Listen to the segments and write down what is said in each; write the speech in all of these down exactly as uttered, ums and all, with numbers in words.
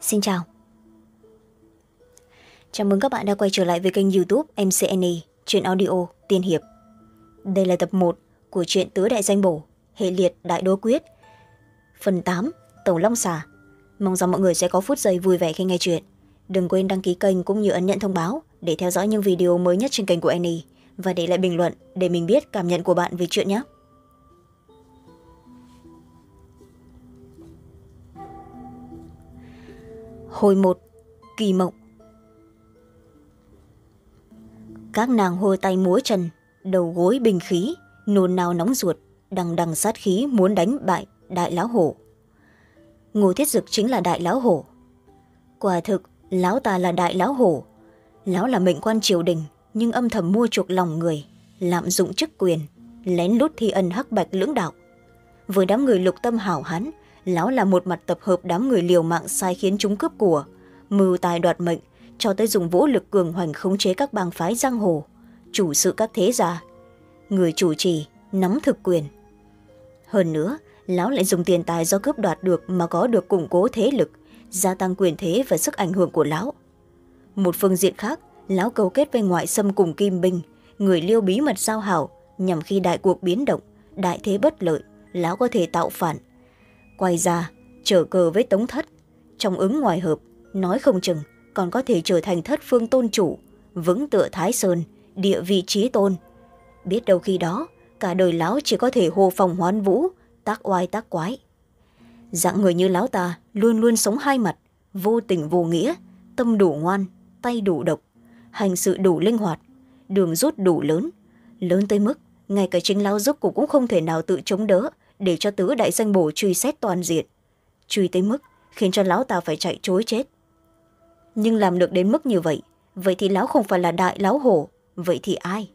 Xin chào. Chào mừng các bạn đã quay trở lại với kênh YouTube em xê en e, truyện audio Tiên Hiệp. Đây là tập một của truyện Tứ Đại Danh Bổ, hệ liệt Đại Đô Quyết, phần tám, Tổng Long Xà. Mong rằng mọi người sẽ có phút giây vui vẻ khi nghe chuyện. Đừng quên đăng ký kênh cũng như ấn nhận thông báo để theo dõi những video mới nhất trên kênh của Annie và để lại bình luận để mình biết cảm nhận của bạn về chuyện nhé. Hồi một, Kỳ Mộng. Các nàng hôi tay múa chân, đầu gối binh khí, nôn nao nóng ruột, đằng đằng sát khí muốn đánh bại đại lão hổ. Ngô Thiết Dực chính là đại lão hổ. Quả thực, lão ta là đại lão hổ. Lão là mệnh quan triều đình, nhưng âm thầm mua chuộc lòng người, lạm dụng chức quyền, lén lút thi ân hắc bạch lưỡng đạo. Với đám người lục tâm hảo hán, lão là một mặt tập hợp đám người liều mạng sai khiến chúng cướp của, mưu tài đoạt mệnh, cho tới dùng vũ lực cường hoành khống chế các bang phái giang hồ, chủ sự các thế gia, người chủ trì nắm thực quyền. Hơn nữa, lão lại dùng tiền tài do cướp đoạt được mà có được củng cố thế lực, gia tăng quyền thế và sức ảnh hưởng của lão. Một phương diện khác, lão cấu kết với ngoại xâm cùng Kim Binh, người Liêu bí mật giao hảo, nhằm khi đại cuộc biến động, đại thế bất lợi, lão có thể tạo phản. Quay ra, trở cờ với Tống Thất, trong ứng ngoài hợp, nói không chừng còn có thể trở thành Thất phương tôn chủ, vững tựa Thái Sơn, địa vị trí tôn. Biết đâu khi đó, cả đời lão chỉ có thể hô phong hoán vũ, tác oai tác quái. Dạng người như lão ta luôn luôn sống hai mặt, vô tình vô nghĩa, tâm đủ ngoan, tay đủ độc, hành sự đủ linh hoạt, đường rút đủ lớn, lớn tới mức ngay cả chính lão giúp cũng không thể nào tự chống đỡ để cho tứ đại danh bổ truy xét toàn diện, truy tới mức khiến cho lão ta phải chạy trối chết. Nhưng làm được đến mức như vậy, vậy thì lão không phải là đại lão hổ, vậy thì ai?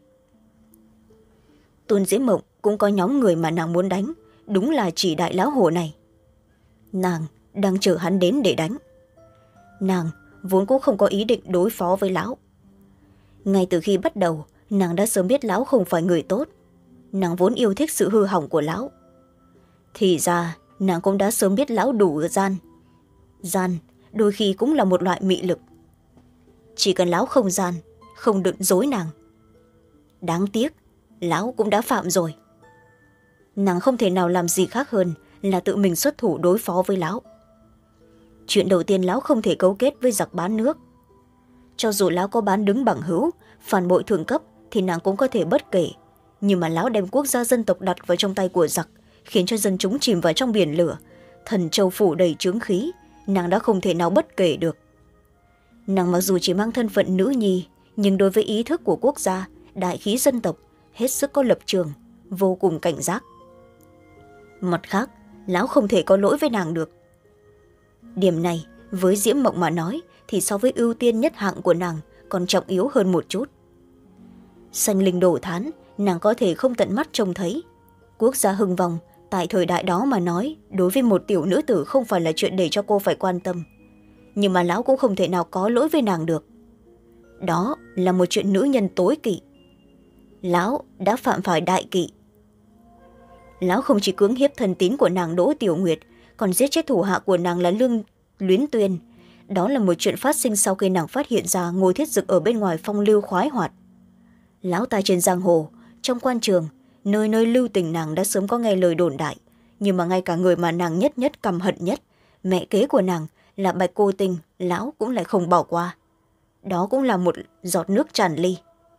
Tôn Diễm Mộng cũng có nhóm người mà nàng muốn đánh, đúng là chỉ đại lão hổ này. Nàng đang chờ hắn đến để đánh. Nàng vốn cũng không có ý định đối phó với lão. Ngay từ khi bắt đầu, nàng đã sớm biết lão không phải người tốt. Nàng vốn yêu thích sự hư hỏng của lão. Thì ra, nàng cũng đã sớm biết lão đủ gian. Gian đôi khi cũng là một loại mị lực. Chỉ cần lão không gian, không đựng dối nàng. Đáng tiếc, lão cũng đã phạm rồi. Nàng không thể nào làm gì khác hơn là tự mình xuất thủ đối phó với lão. Chuyện đầu tiên, lão không thể cấu kết với giặc bán nước. Cho dù lão có bán đứng bằng hữu, phản bội thượng cấp thì nàng cũng có thể bất kể. Nhưng mà lão đem quốc gia dân tộc đặt vào trong tay của giặc, khiến cho dân chúng chìm vào trong biển lửa, thần châu phủ đầy chướng khí, nàng đã không thể nào bất kể được. Nàng mặc dù chỉ mang thân phận nữ nhi, nhưng đối với ý thức của quốc gia, đại khí dân tộc, hết sức có lập trường, vô cùng cảnh giác. Mặt khác, lão không thể có lỗi với nàng được. Điểm này, với Diễm Mộng mà nói, thì so với ưu tiên nhất hạng của nàng còn trọng yếu hơn một chút. Sanh linh đổ thán, nàng có thể không tận mắt trông thấy. Quốc gia hưng vong, tại thời đại đó mà nói, đối với một tiểu nữ tử không phải là chuyện để cho cô phải quan tâm. Nhưng mà lão cũng không thể nào có lỗi với nàng được. Đó là một chuyện nữ nhân tối kỵ. Lão đã phạm phải đại kỵ. Lão không chỉ cưỡng hiếp thân tín của nàng Đỗ Tiểu Nguyệt, còn giết chết thủ hạ của nàng là Lương Luyến Tuyên. Đó là một chuyện phát sinh sau khi nàng phát hiện ra Ngô Thiết Dực ở bên ngoài phong lưu khoái hoạt. Lão ta trên giang hồ, trong quan trường, nơi nơi lưu tình nàng đã sớm có nghe lời đồn đại. Nhưng mà ngay cả người mà nàng nhất nhất căm hận nhất, mẹ kế của nàng là Bạch Cô Tinh, lão cũng lại không bỏ qua. Đó cũng là một giọt nước tràn ly.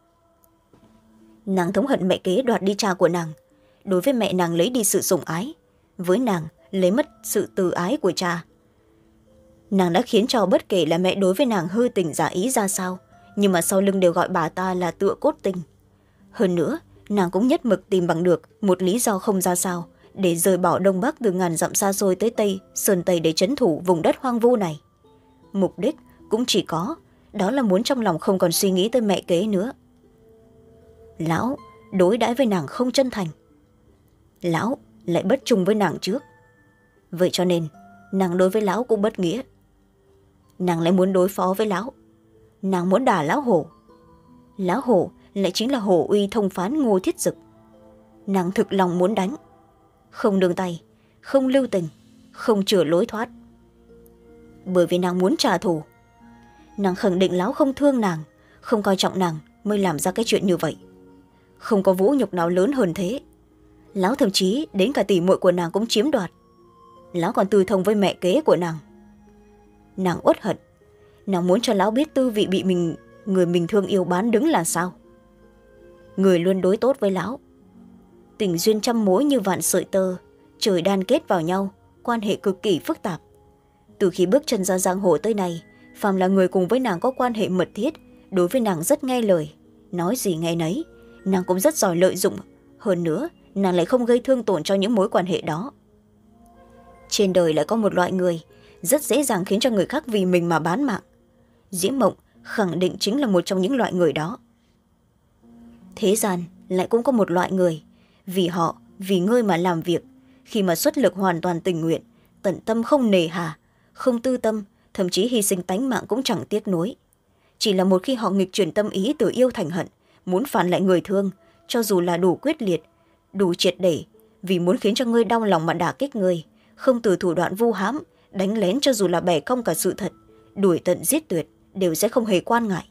Nàng thống hận mẹ kế đoạt đi cha của nàng. Đối với mẹ nàng lấy đi sự sủng ái, với nàng lấy mất sự từ ái của cha. Nàng đã khiến cho bất kể là mẹ đối với nàng hư tình giả ý ra sao, nhưng mà sau lưng đều gọi bà ta là tựa cốt tình. Hơn nữa, nàng cũng nhất mực tìm bằng được một lý do không ra sao để rời bỏ Đông Bắc từ ngàn dặm xa xôi tới Tây, Sơn Tây để trấn thủ vùng đất hoang vu này. Mục đích cũng chỉ có, đó là muốn trong lòng không còn suy nghĩ tới mẹ kế nữa. Lão đối đãi với nàng không chân thành. Lão lại bất trung với nàng trước. Vậy cho nên, nàng đối với lão cũng bất nghĩa. Nàng lại muốn đối phó với lão. Nàng muốn đả lão hổ. Lão hổ lại chính là hổ uy thông phán Ngô Thiết Dực. Nàng thực lòng muốn đánh. Không nương tay, không lưu tình, không chừa lối thoát. bởi vì nàng muốn trả thù. Nàng khẳng định lão không thương nàng, không coi trọng nàng mới làm ra cái chuyện như vậy. Không có vũ nhục nào lớn hơn thế. Lão thậm chí đến cả tỷ muội của nàng cũng chiếm đoạt. Lão còn tư thông với mẹ kế của nàng. Nàng uất hận. Nàng muốn cho lão biết tư vị bị mình người mình thương yêu bán đứng là sao. Người luôn đối tốt với lão. Tình duyên trăm mối như vạn sợi tơ, trời đan kết vào nhau, quan hệ cực kỳ phức tạp. Từ khi bước chân ra giang hồ tới nay, phàm là người cùng với nàng có quan hệ mật thiết, đối với nàng rất nghe lời, nói gì nghe nấy. Nàng cũng rất giỏi lợi dụng. Hơn nữa, nàng lại không gây thương tổn cho những mối quan hệ đó. Trên đời lại có một loại người rất dễ dàng khiến cho người khác vì mình mà bán mạng. Diễm Mộng khẳng định chính là một trong những loại người đó. Thế gian lại cũng có một loại người vì họ, vì ngươi mà làm việc, khi mà xuất lực hoàn toàn tình nguyện, tận tâm không nề hà, không tư tâm, thậm chí hy sinh tánh mạng cũng chẳng tiếc nuối. Chỉ là một khi họ nghịch chuyển tâm ý từ yêu thành hận, muốn phản lại người thương, cho dù là đủ quyết liệt, đủ triệt để, vì muốn khiến cho ngươi đau lòng mà đả kích ngươi, không từ thủ đoạn vu hãm, đánh lén cho dù là bẻ cong cả sự thật, đuổi tận giết tuyệt, đều sẽ không hề quan ngại.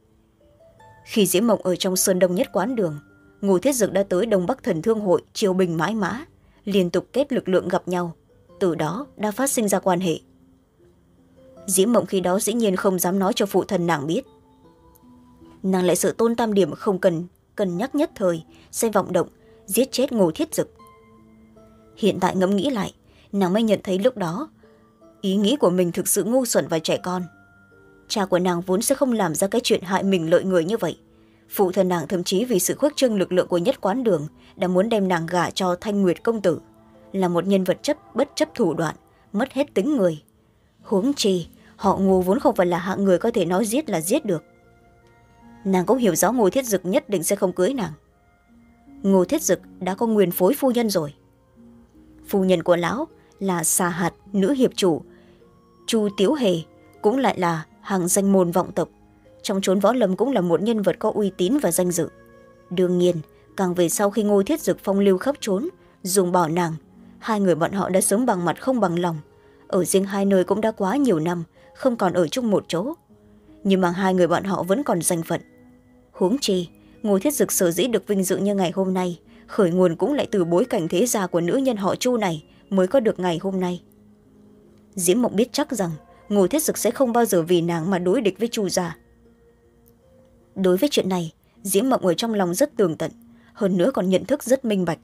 Khi Diễm Mộng ở trong sơn đông nhất quán đường, Ngô Thiết Dực đã tới Đông Bắc Thần Thương Hội triều bình mãi mã, liên tục kết lực lượng gặp nhau, từ đó đã phát sinh ra quan hệ. Diễm Mộng khi đó dĩ nhiên không dám nói cho phụ thân nàng biết. Nàng lại sợ Tôn Tam Điểm không cần cân nhắc nhất thời sẽ vọng động giết chết Ngô Thiết Dực. Hiện tại ngẫm nghĩ lại, nàng mới nhận thấy lúc đó ý nghĩ của mình thực sự ngu xuẩn và trẻ con. Cha của nàng vốn sẽ không làm ra cái chuyện hại mình lợi người như vậy. Phụ thân nàng thậm chí vì sự khuếch trương lực lượng của nhất quán đường đã muốn đem nàng gả cho Thanh Nguyệt công tử, là một nhân vật chấp bất chấp thủ đoạn, mất hết tính người. Huống chi họ Ngô vốn không phải là hạng người có thể nói giết là giết được. Nàng cũng hiểu rõ Ngô Thiết Dực nhất định sẽ không cưới nàng. Ngô Thiết Dực đã có nguyên phối phu nhân rồi. Phu nhân của lão là Xà Hạt nữ hiệp chủ Chu Tiếu Hề, cũng lại là hàng danh môn vọng tộc, trong chốn võ lâm cũng là một nhân vật có uy tín và danh dự. Đương nhiên, càng về sau khi Ngô Thiết Dực phong lưu khắp trốn dùng bỏ nàng, hai người bọn họ đã sống bằng mặt không bằng lòng, ở riêng hai nơi cũng đã quá nhiều năm, không còn ở chung một chỗ. Nhưng mà hai người bọn họ vẫn còn danh phận. Huống chi Ngô Thiết Dực sở dĩ được vinh dự như ngày hôm nay, khởi nguồn cũng lại từ bối cảnh thế gia của nữ nhân họ Chu này mới có được ngày hôm nay. Diễm Mộng biết chắc rằng Ngô Thiết Dực sẽ không bao giờ vì nàng mà đối địch với Chu gia. Đối với chuyện này, Diễm Mộng ở trong lòng rất tường tận, hơn nữa còn nhận thức rất minh bạch.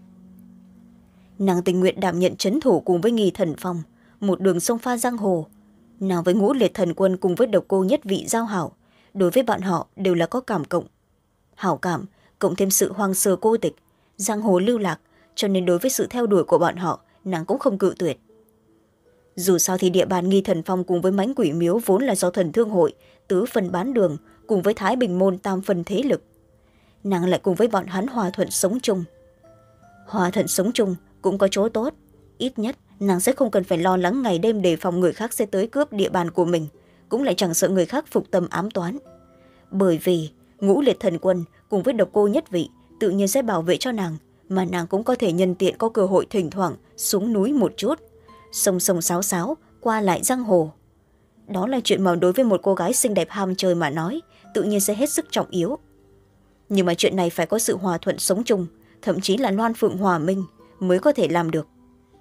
Nàng tình nguyện đảm nhận trấn thủ cùng với Nghi Thần Phong, một đường sông pha giang hồ. Nàng với Ngũ Liệt Thần Quân cùng với Độc Cô Nhất Vị giao hảo, đối với bọn họ đều là có cảm cộng. Hảo cảm cộng thêm sự hoang sơ cô tịch, giang hồ lưu lạc, cho nên đối với sự theo đuổi của bọn họ, nàng cũng không cự tuyệt. Dù sao thì địa bàn Nghi Thần Phong cùng với Mãnh Quỷ Miếu vốn là do Thần Thương Hội tứ phần bán đường cùng với Thái Bình Môn tam phần thế lực. Nàng lại cùng với bọn hắn hòa thuận sống chung. Hòa thuận sống chung cũng có chỗ tốt, ít nhất nàng sẽ không cần phải lo lắng ngày đêm đề phòng người khác sẽ tới cướp địa bàn của mình, cũng lại chẳng sợ người khác phục tâm ám toán. Bởi vì Ngũ Liệt Thần Quân cùng với Độc Cô Nhất Vị tự nhiên sẽ bảo vệ cho nàng, mà nàng cũng có thể nhân tiện có cơ hội thỉnh thoảng xuống núi một chút, sông sông sáo sáo qua lại giang hồ. Đó là chuyện mà đối với một cô gái xinh đẹp ham chơi mà nói tự nhiên sẽ hết sức trọng yếu. Nhưng mà chuyện này phải có sự hòa thuận sống chung, thậm chí là loan phượng hòa minh mới có thể làm được.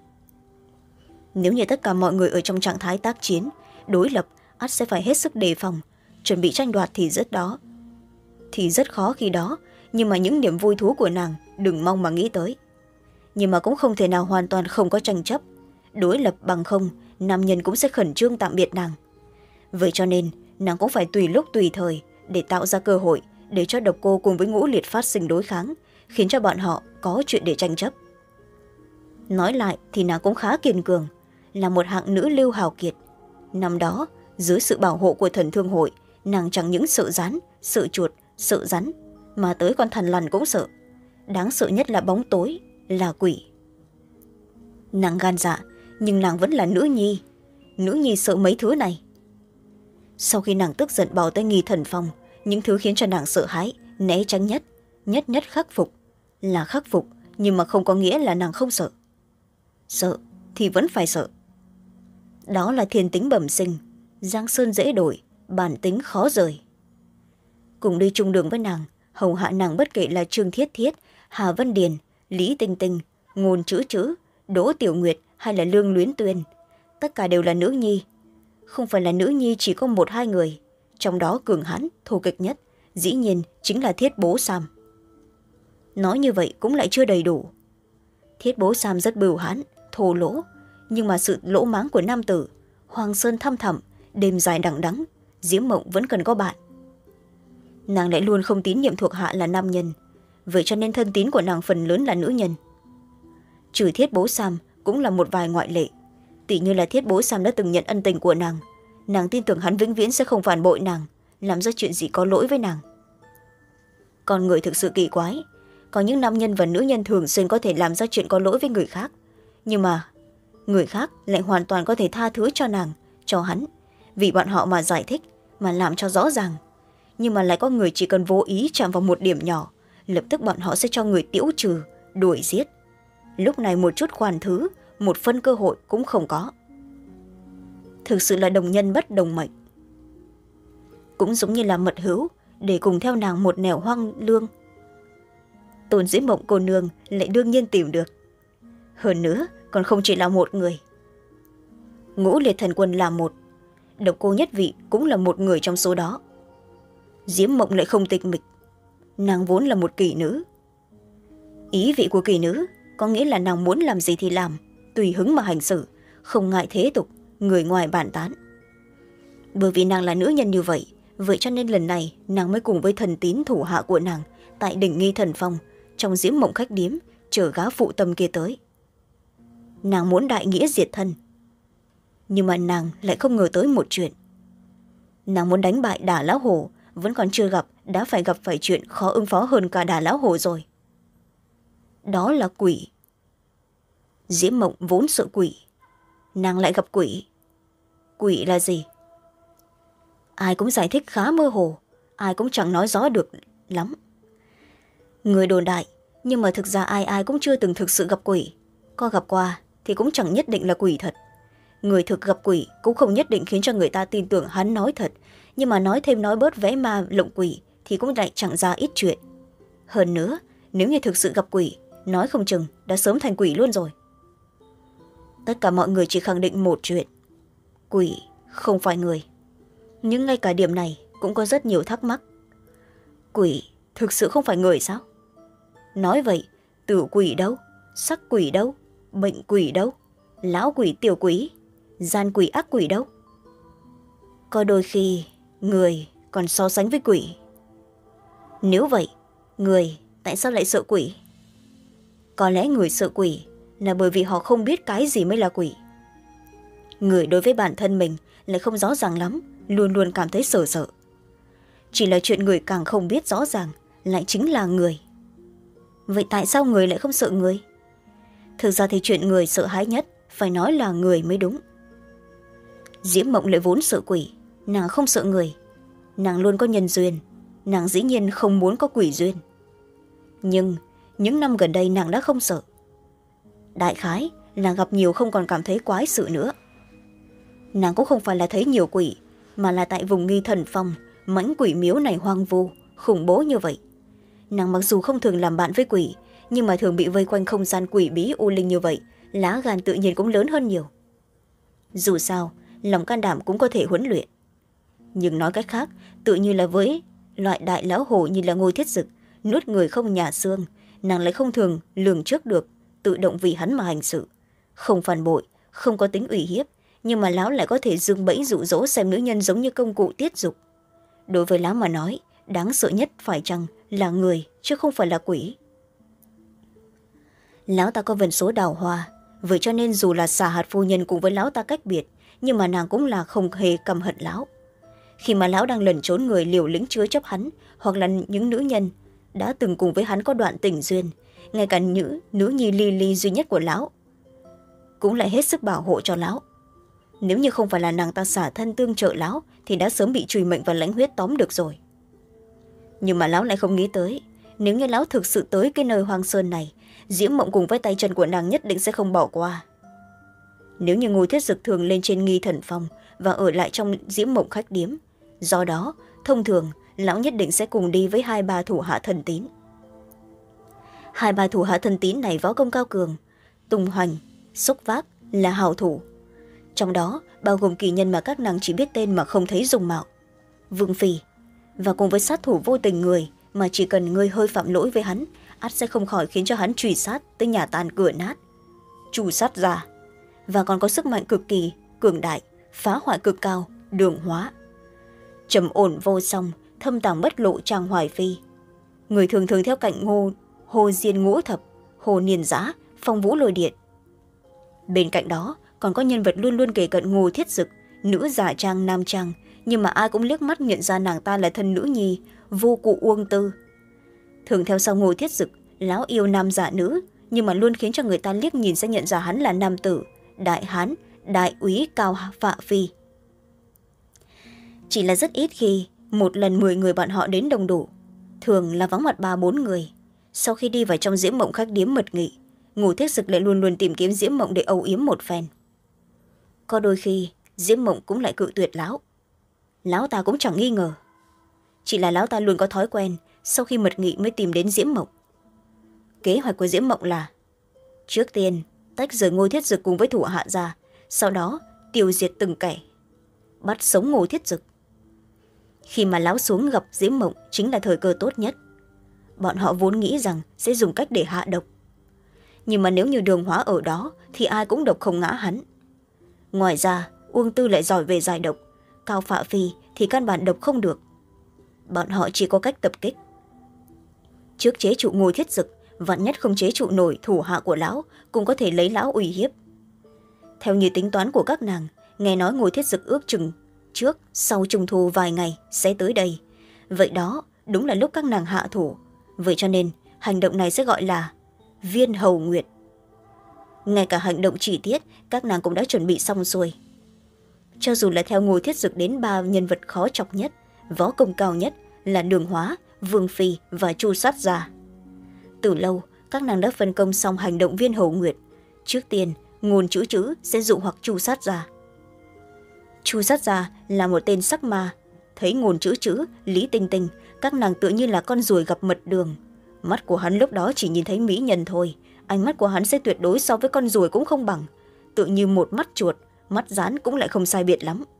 Nếu như tất cả mọi người ở trong trạng thái tác chiến đối lập, ắt sẽ phải hết sức đề phòng, chuẩn bị tranh đoạt thì rất đó thì rất khó khi đó. Nhưng mà những niềm vui thú của nàng đừng mong mà nghĩ tới. Nhưng mà cũng không thể nào hoàn toàn không có tranh chấp. Đối lập bằng không, nam nhân cũng sẽ khẩn trương tạm biệt nàng. Vậy cho nên nàng cũng phải tùy lúc tùy thời để tạo ra cơ hội để cho Độc Cô cùng với Ngũ Liệt phát sinh đối kháng, khiến cho bọn họ có chuyện để tranh chấp. Nói lại thì nàng cũng khá kiên cường, là một hạng nữ lưu hào kiệt. Năm đó dưới sự bảo hộ của Thần Thương Hội, nàng chẳng những sợ rắn, sợ chuột, sợ rắn, mà tới con thằn lằn cũng sợ. Đáng sợ nhất là bóng tối, là quỷ. Nàng gan dạ, nhưng nàng vẫn là nữ nhi. Nữ nhi sợ mấy thứ này. Sau khi nàng tức giận bỏ tay Nghi Thần Phong, những thứ khiến cho nàng sợ hãi, né tránh nhất, nhất nhất khắc phục. Là khắc phục, nhưng mà không có nghĩa là nàng không sợ. Sợ thì vẫn phải sợ. Đó là thiên tính bẩm sinh, giang sơn dễ đổi, bản tính khó rời. Cùng đi chung đường với nàng, hầu hạ nàng bất kể là Trương Thiết Thiết, Hà Văn Điền, Lý Tinh Tinh, Ngôn Chữ Chữ, Đỗ Tiểu Nguyệt hay là Lương Luyến Tuyên, tất cả đều là nữ nhi. Không phải là nữ nhi chỉ có một hai người, trong đó cường hãn thô kịch nhất dĩ nhiên chính là Thiết Bố Sam. Nói như vậy cũng lại chưa đầy đủ. Thiết Bố Sam rất bưu hãn, thô lỗ, nhưng mà sự lỗ máng của nam tử, Hoàng Sơn thăm thẳm, đêm dài đằng đẵng, Diễm Mộng vẫn cần có bạn. Nàng lại luôn không tín nhiệm thuộc hạ là nam nhân, vậy cho nên thân tín của nàng phần lớn là nữ nhân. Trừ Thiết Bố Sam cũng là một vài ngoại lệ, tỷ như là Thiết Bố Sam đã từng nhận ân tình của nàng, nàng tin tưởng hắn vĩnh viễn sẽ không phản bội nàng, làm ra chuyện gì có lỗi với nàng. Con người thực sự kỳ quái, có những nam nhân và nữ nhân thường xuyên có thể làm ra chuyện có lỗi với người khác, nhưng mà người khác lại hoàn toàn có thể tha thứ cho nàng, cho hắn, vì bọn họ mà giải thích, mà làm cho rõ ràng. Nhưng mà lại có người chỉ cần vô ý chạm vào một điểm nhỏ, lập tức bọn họ sẽ cho người tiễu trừ, đuổi giết. Lúc này một chút khoan thứ, một phân cơ hội cũng không có. Thực sự là đồng nhân bất đồng mệnh. Cũng giống như là mật hữu, để cùng theo nàng một nẻo hoang lương. Tôn Diễm Mộng cô nương lại đương nhiên tìm được. Hơn nữa còn không chỉ là một người. Ngũ Liệt Thần Quân là một, Độc Cô Nhất Vị cũng là một người trong số đó. Diễm Mộng lại không tịch mịch, nàng vốn là một kỷ nữ. Ý vị của kỷ nữ có nghĩa là nàng muốn làm gì thì làm, tùy hứng mà hành xử, không ngại thế tục, người ngoài bàn tán. Bởi vì nàng là nữ nhân như vậy, vậy cho nên lần này nàng mới cùng với thần tín thủ hạ của nàng tại đỉnh Nghi Thần Phong, trong Diễm Mộng khách điếm, chở gã phụ tâm kia tới. Nàng muốn đại nghĩa diệt thân, nhưng mà nàng lại không ngờ tới một chuyện. Nàng muốn đánh bại Đả Lão Hổ, vẫn còn chưa gặp, đã phải gặp phải chuyện khó ứng phó hơn cả Đả Lão Hổ rồi. Đó là quỷ. Diễm Mộng vốn sợ quỷ, nàng lại gặp quỷ. Quỷ là gì? Ai cũng giải thích khá mơ hồ, ai cũng chẳng nói rõ được lắm. Người đồn đại, nhưng mà thực ra ai ai cũng chưa từng thực sự gặp quỷ. Có gặp qua thì cũng chẳng nhất định là quỷ thật. Người thực gặp quỷ cũng không nhất định khiến cho người ta tin tưởng hắn nói thật, nhưng mà nói thêm nói bớt vẽ ma lộng quỷ thì cũng lại chẳng ra ít chuyện. Hơn nữa, nếu như thực sự gặp quỷ, nói không chừng đã sớm thành quỷ luôn rồi. Tất cả mọi người chỉ khẳng định một chuyện: quỷ không phải người. Nhưng ngay cả điểm này cũng có rất nhiều thắc mắc. Quỷ thực sự không phải người sao? Nói vậy, tử quỷ đâu? Sắc quỷ đâu? Bệnh quỷ đâu? Lão quỷ tiểu quỷ? Gian quỷ ác quỷ đâu? Có đôi khi người còn so sánh với quỷ. Nếu vậy, người tại sao lại sợ quỷ? Có lẽ người sợ quỷ là bởi vì họ không biết cái gì mới là quỷ. Người đối với bản thân mình lại không rõ ràng lắm, luôn luôn cảm thấy sợ sợ. Chỉ là chuyện người càng không biết rõ ràng lại chính là người. Vậy tại sao người lại không sợ người? Thực ra thì chuyện người sợ hãi nhất phải nói là người mới đúng. Diễm Mộng lại vốn sợ quỷ, nàng không sợ người. Nàng luôn có nhân duyên, nàng dĩ nhiên không muốn có quỷ duyên. Nhưng những năm gần đây nàng đã không sợ. Đại khái là gặp nhiều không còn cảm thấy quái sự nữa. Nàng cũng không phải là thấy nhiều quỷ, mà là tại vùng Nghi Thần Phong, mãnh quỷ miếu này hoang vu, khủng bố như vậy. Nàng mặc dù không thường làm bạn với quỷ, nhưng mà thường bị vây quanh không gian quỷ bí u linh như vậy, lá gan tự nhiên cũng lớn hơn nhiều. Dù sao, lòng can đảm cũng có thể huấn luyện. Nhưng nói cách khác, tự như là với loại đại lão hổ như là Ngô Thiết Dực, nuốt người không nhả xương, nàng lại không thường lường trước được, tự động vì hắn mà hành sự. Không phản bội, không có tính ủy hiếp, nhưng mà lão lại có thể dương bẫy dụ dỗ xem nữ nhân giống như công cụ tiết dục. Đối với lão mà nói, đáng sợ nhất phải chăng là người chứ không phải là quỷ. Lão ta có vần số đào hoa, vậy cho nên dù là Xà Hạt phu nhân cùng với lão ta cách biệt, nhưng mà nàng cũng là không hề căm hận lão. Khi mà lão đang lẩn trốn người liều lĩnh chứa chấp hắn, hoặc là những nữ nhân đã từng cùng với hắn có đoạn tình duyên, ngay cả nữ, nữ nhi ly ly duy nhất của lão cũng lại hết sức bảo hộ cho lão. Nếu như không phải là nàng ta xả thân tương trợ lão thì đã sớm bị truy mệnh và lãnh huyết tóm được rồi. Nhưng mà lão lại không nghĩ tới, nếu như lão thực sự tới cái nơi hoang sơn này, Diễm Mộng cùng với tay chân của nàng nhất định sẽ không bỏ qua. Nếu như Ngô Thiết Dực thường lên trên Nghi Thần Phong và ở lại trong diễm mộng khách điếm. Do đó thông thường lão nhất định sẽ cùng đi với hai ba thủ hạ thân tín. Hai ba thủ hạ thân tín này võ công cao cường, tung hoành xốc vác, là hào thủ. Trong đó bao gồm kỳ nhân mà các nàng chỉ biết tên mà không thấy dung mạo, Vương Phi, và cùng với sát thủ vô tình người mà chỉ cần ngươi hơi phạm lỗi với hắn, ắt sẽ không khỏi khiến cho hắn truy sát tới nhà tan cửa nát, Chu Sát Gia. Và còn có sức mạnh cực kỳ cường đại, phá hoại cực cao, Đường Hóa. Trầm ổn vô song, thâm tàng bất lộ Trang Hoài Phi. Người thường thường theo cạnh Ngô Hồ Diên Ngũ Thập, Hồ Niên Giã, Phong Vũ Lôi Điện. Bên cạnh đó còn có nhân vật luôn luôn kề cận Ngô Thiết Dực, nữ giả trang nam trang, nhưng mà ai cũng liếc mắt nhận ra nàng ta là thân nữ nhi vô cụ Uông Tư. Thường theo sau Ngô Thiết Dực, lão yêu nam giả nữ, nhưng mà luôn khiến cho người ta liếc nhìn sẽ nhận ra hắn là nam tử, đại hán, đại úy Cao Phạ Phi. Chỉ là rất ít khi một lần mười người bọn họ đến đông đủ, thường là vắng mặt ba bốn người. Sau khi đi vào trong diễm mộng khách điếm mật nghị, Ngô Thiết Dực lại luôn luôn tìm kiếm diễm mộng để âu yếm một phen. Có đôi khi diễm mộng cũng lại cự tuyệt lão. Lão ta cũng chẳng nghi ngờ, chỉ là lão ta luôn có thói quen sau khi mật nghị mới tìm đến diễm mộng. Kế hoạch của diễm mộng là trước tiên tách rời Ngô Thiết Dực cùng với thủ hạ ra, sau đó tiêu diệt từng kẻ, bắt sống Ngô Thiết Dực. Khi mà lão xuống gặp diễm mộng chính là thời cơ tốt nhất. Bọn họ vốn nghĩ rằng sẽ dùng cách để hạ độc, nhưng mà nếu như Đường Hóa ở đó thì ai cũng độc không ngã hắn. Ngoài ra Uông Tư lại giỏi về giải độc, Cao Phạ Phi thì căn bản độc không được. Bọn họ chỉ có cách tập kích. Trước chế trụ Ngô Thiết Dực, vạn nhất không chế trụ nổi thủ hạ của lão, cũng có thể lấy lão uy hiếp. Theo như tính toán của các nàng, nghe nói Ngô Thiết Dực ước chừng trước sau trung thu vài ngày sẽ tới đây. Vậy đó đúng là lúc các nàng hạ thủ. Vậy cho nên hành động này sẽ gọi là Viên Hầu Nguyệt. Ngay cả hành động chi tiết các nàng cũng đã chuẩn bị xong xuôi. Cho dù là theo Ngô Thiết Dực đến ba nhân vật khó chọc nhất, võ công cao nhất là Đường Hóa, Vương Phi và Chu Sát Gia. Từ lâu các nàng đã phân công xong hành động Viên Hầu Nguyệt. Trước tiên Ngôn Chữ Chữ sẽ dụ hoặc Chu Sát Gia. Chu Sát Gia là một tên sắc ma. Thấy Ngôn Chữ Chữ, Lý Tinh Tinh, các nàng tựa như là con ruồi gặp mật đường. Mắt của hắn lúc đó chỉ nhìn thấy mỹ nhân thôi, ánh mắt của hắn sẽ tuyệt đối so với con ruồi cũng không bằng, tự như một mắt chuột, mắt rán cũng lại không sai biệt lắm.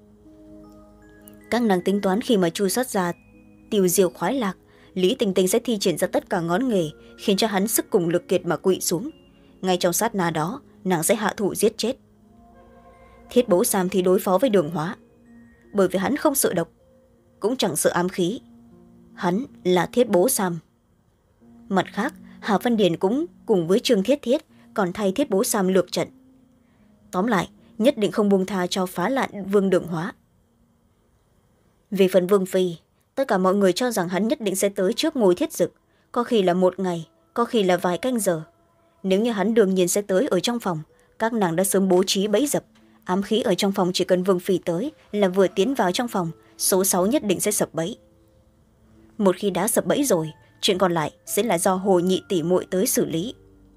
Các nàng tính toán khi mà Chu Sát Gia tiêu diêu khoái lạc, Lý Tinh Tinh sẽ thi triển ra tất cả ngón nghề, khiến cho hắn sức cùng lực kiệt mà quỵ xuống. Ngay trong sát na đó nàng sẽ hạ thủ giết chết. Thiết Bố Sam thì đối phó với Đường Hóa, bởi vì hắn không sợ độc, cũng chẳng sợ ám khí. Hắn là Thiết Bố Sam. Mặt khác Hà Văn Điền cũng cùng với Trương Thiết Thiết còn thay Thiết Bố Sam lược trận. Tóm lại nhất định không buông tha cho phá lạn Vương Đường Hóa. Về phần Vương Phi, tất cả mọi người cho rằng hắn nhất định sẽ tới trước Ngô Thiết Dực, có khi là một ngày, có khi là vài canh giờ. Nếu như hắn đương nhiên sẽ tới ở trong phòng, các nàng đã sớm bố trí bẫy dập. Ám khí ở trong phòng chỉ cần Vương Phi tới là vừa tiến vào trong phòng, số sáu nhất định sẽ sập bẫy. Một khi đã sập bẫy rồi, chuyện còn lại sẽ là do Hồ nhị tỷ muội tới xử lý.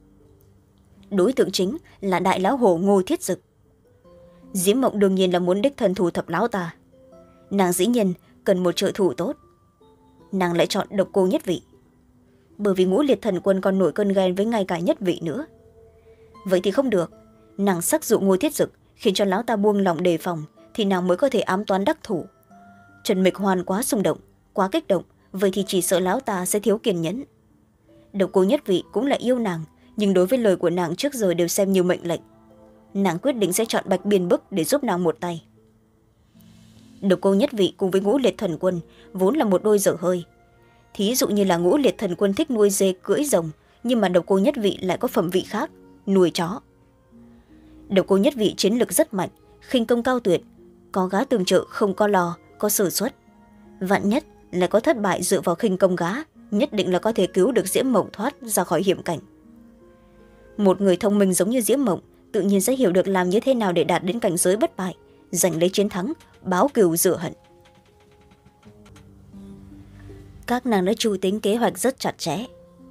Đối tượng chính là đại lão hồ Ngô Thiết Dực. Diễm Mộng đương nhiên là muốn đích thân thu thập lão ta. Nàng dĩ nhiên cần một trợ thủ tốt. Nàng lại chọn Độc Cô Nhất Vị, bởi vì Ngũ Liệt Thần Quân còn nổi cơn ghen với ngay cả Nhất Vị nữa. Vậy thì không được, nàng sắc dụ Ngô Thiết Dực khiến cho lão ta buông lòng đề phòng, thì nàng mới có thể ám toán đắc thủ. Trần Mịch Hoan quá xung động, quá kích động, vậy thì chỉ sợ lão ta sẽ thiếu kiên nhẫn. Độc Cô Nhất Vị cũng là yêu nàng, nhưng đối với lời của nàng trước giờ đều xem như mệnh lệnh. Nàng quyết định sẽ chọn Bạch Biên Bức để giúp nàng một tay. Độc Cô Nhất Vị cùng với Ngũ Liệt Thần Quân vốn là một đôi dở hơi. Thí dụ như là Ngũ Liệt Thần Quân thích nuôi dê cưỡi rồng, nhưng mà Độc Cô Nhất Vị lại có phẩm vị khác, nuôi chó. Độc Cô Nhất Vị chiến lực rất mạnh, khinh công cao tuyệt, có gá tương trợ không có lò, có sử xuất. Vạn nhất lại có thất bại dựa vào khinh công gá, nhất định là có thể cứu được Diễm Mộng thoát ra khỏi hiểm cảnh. Một người thông minh giống như Diễm Mộng tự nhiên sẽ hiểu được làm như thế nào để đạt đến cảnh giới bất bại, giành lấy chiến thắng, báo cừu rửa hận. Các nàng đã chu tính kế hoạch rất chặt chẽ.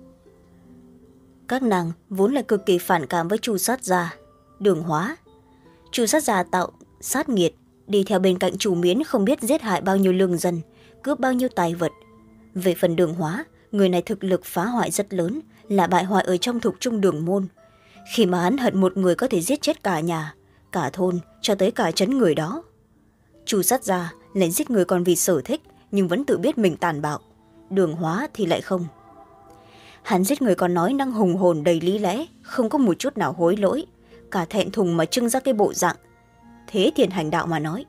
Các nàng vốn là cực kỳ phản cảm với Chu Sát Gia, Đường Hóa. Chu Sát Gia tạo sát nghiệt đi theo bên cạnh chủ miến không biết giết hại bao nhiêu lương dân, cướp bao nhiêu tài vật. Về phần Đường Hóa, người này thực lực phá hoại rất lớn, là bại hoại ở trong thục trung Đường môn. Khi mà hắn hận một người có thể giết chết cả nhà, cả thôn, cho tới cả trấn người đó. Chu Sát Gia lại giết người còn vì sở thích, nhưng vẫn tự biết mình tàn bạo. Đường Hóa thì lại không. Hắn giết người còn nói năng hùng hồn đầy lý lẽ, không có một chút nào hối lỗi, cả thẹn thùng mà trưng ra cái bộ dạng thế thiền hành đạo mà nói.